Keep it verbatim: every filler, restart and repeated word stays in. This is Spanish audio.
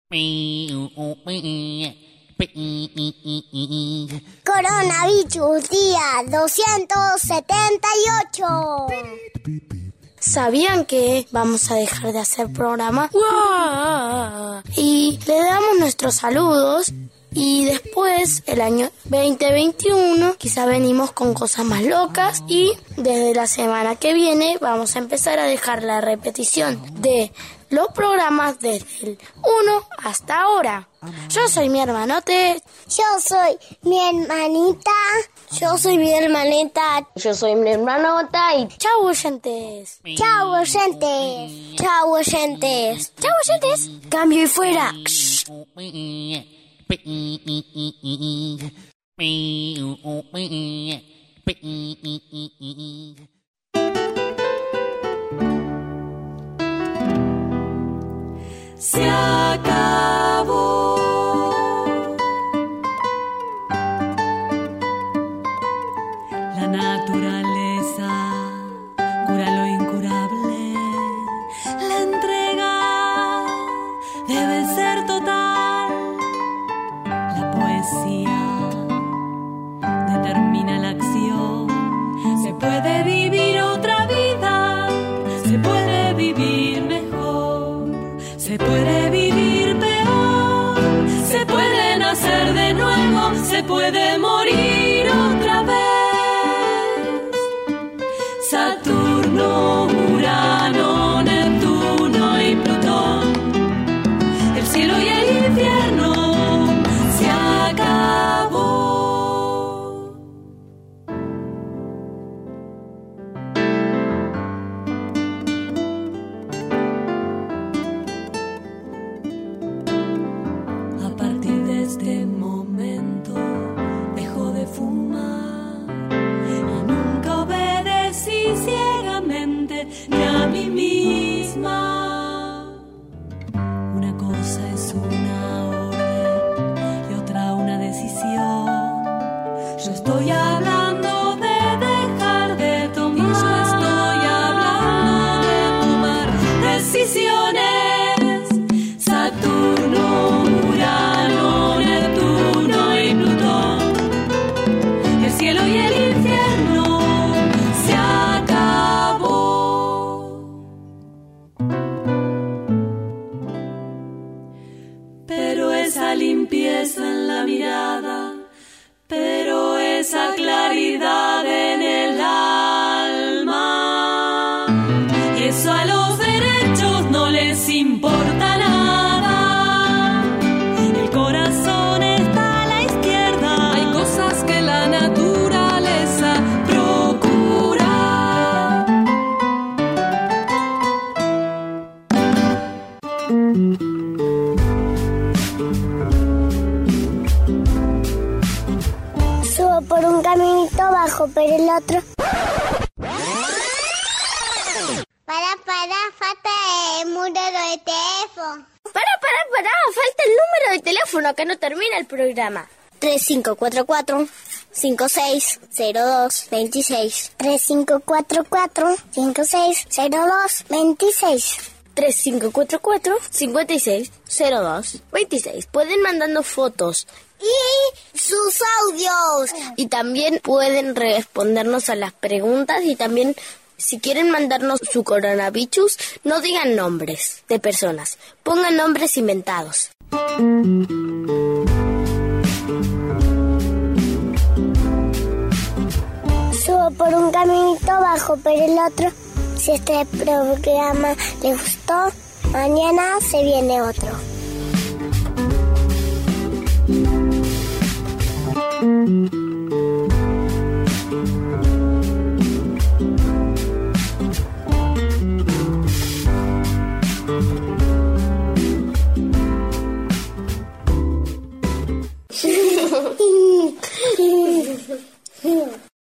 Coronavirus día doscientos setenta y ocho. ¿Sabían que vamos a dejar de hacer programa? ¡Wow! Y le damos nuestros saludos. Y después, el año veinte veintiuno, quizá venimos con cosas más locas. Y desde la semana que viene vamos a empezar a dejar la repetición de los programas desde el uno hasta ahora. Yo soy mi hermanote. Yo soy mi hermanita. Yo soy mi hermanita. Yo soy mi hermanota y... ¡Chau, oyentes! ¡Chau, oyentes! ¡Chau, oyentes! ¡Chau, oyentes! ¡Cambio y fuera! Se acabó la naturaleza, cura lo incurable. La entrega debe ser total. La poesía determina la acción. Se puede vivir otra vida, se puede vivir mejor, se puede vivir peor, se puede nacer de nuevo, se puede morir otra vez. Saturno, Urano, Neptuno y Plutón, el cielo y el infierno se acabó. A partir de este momento dejo de fumar y nunca obedecí ciegamente ni a mí misma. Una cosa es una orden y otra una decisión. Yo estoy hablando de dejar de tomar. Yo estoy hablando de tomar decisiones. Saturno, Urano, Neptuno y Plutón, el cielo y el infierno se acabó. Pero esa limpieza en la mirada, pero esa claridad en el alma, eso a los derechos no les importa nada. El corazón está a la izquierda. Hay cosas que la naturaleza procura. Subo por un caminito, bajo por el otro. Para, para, falta el número de teléfono. ¡Para, para, para! Falta el número de teléfono, que no termina el programa. tres cinco cuatro cuatro, cinco seis cero dos, dos seis. tres cinco cuatro cuatro, cinco seis cero dos, dos seis. tres cinco cuatro cuatro, cinco seis cero dos, dos seis. Pueden mandando fotos Y sus audios. y también pueden respondernos a las preguntas. Y también, si quieren mandarnos su coronavirus, no digan nombres de personas, pongan nombres inventados. Subo por un caminito, bajo por el otro. Si este programa les gustó, mañana se viene otro.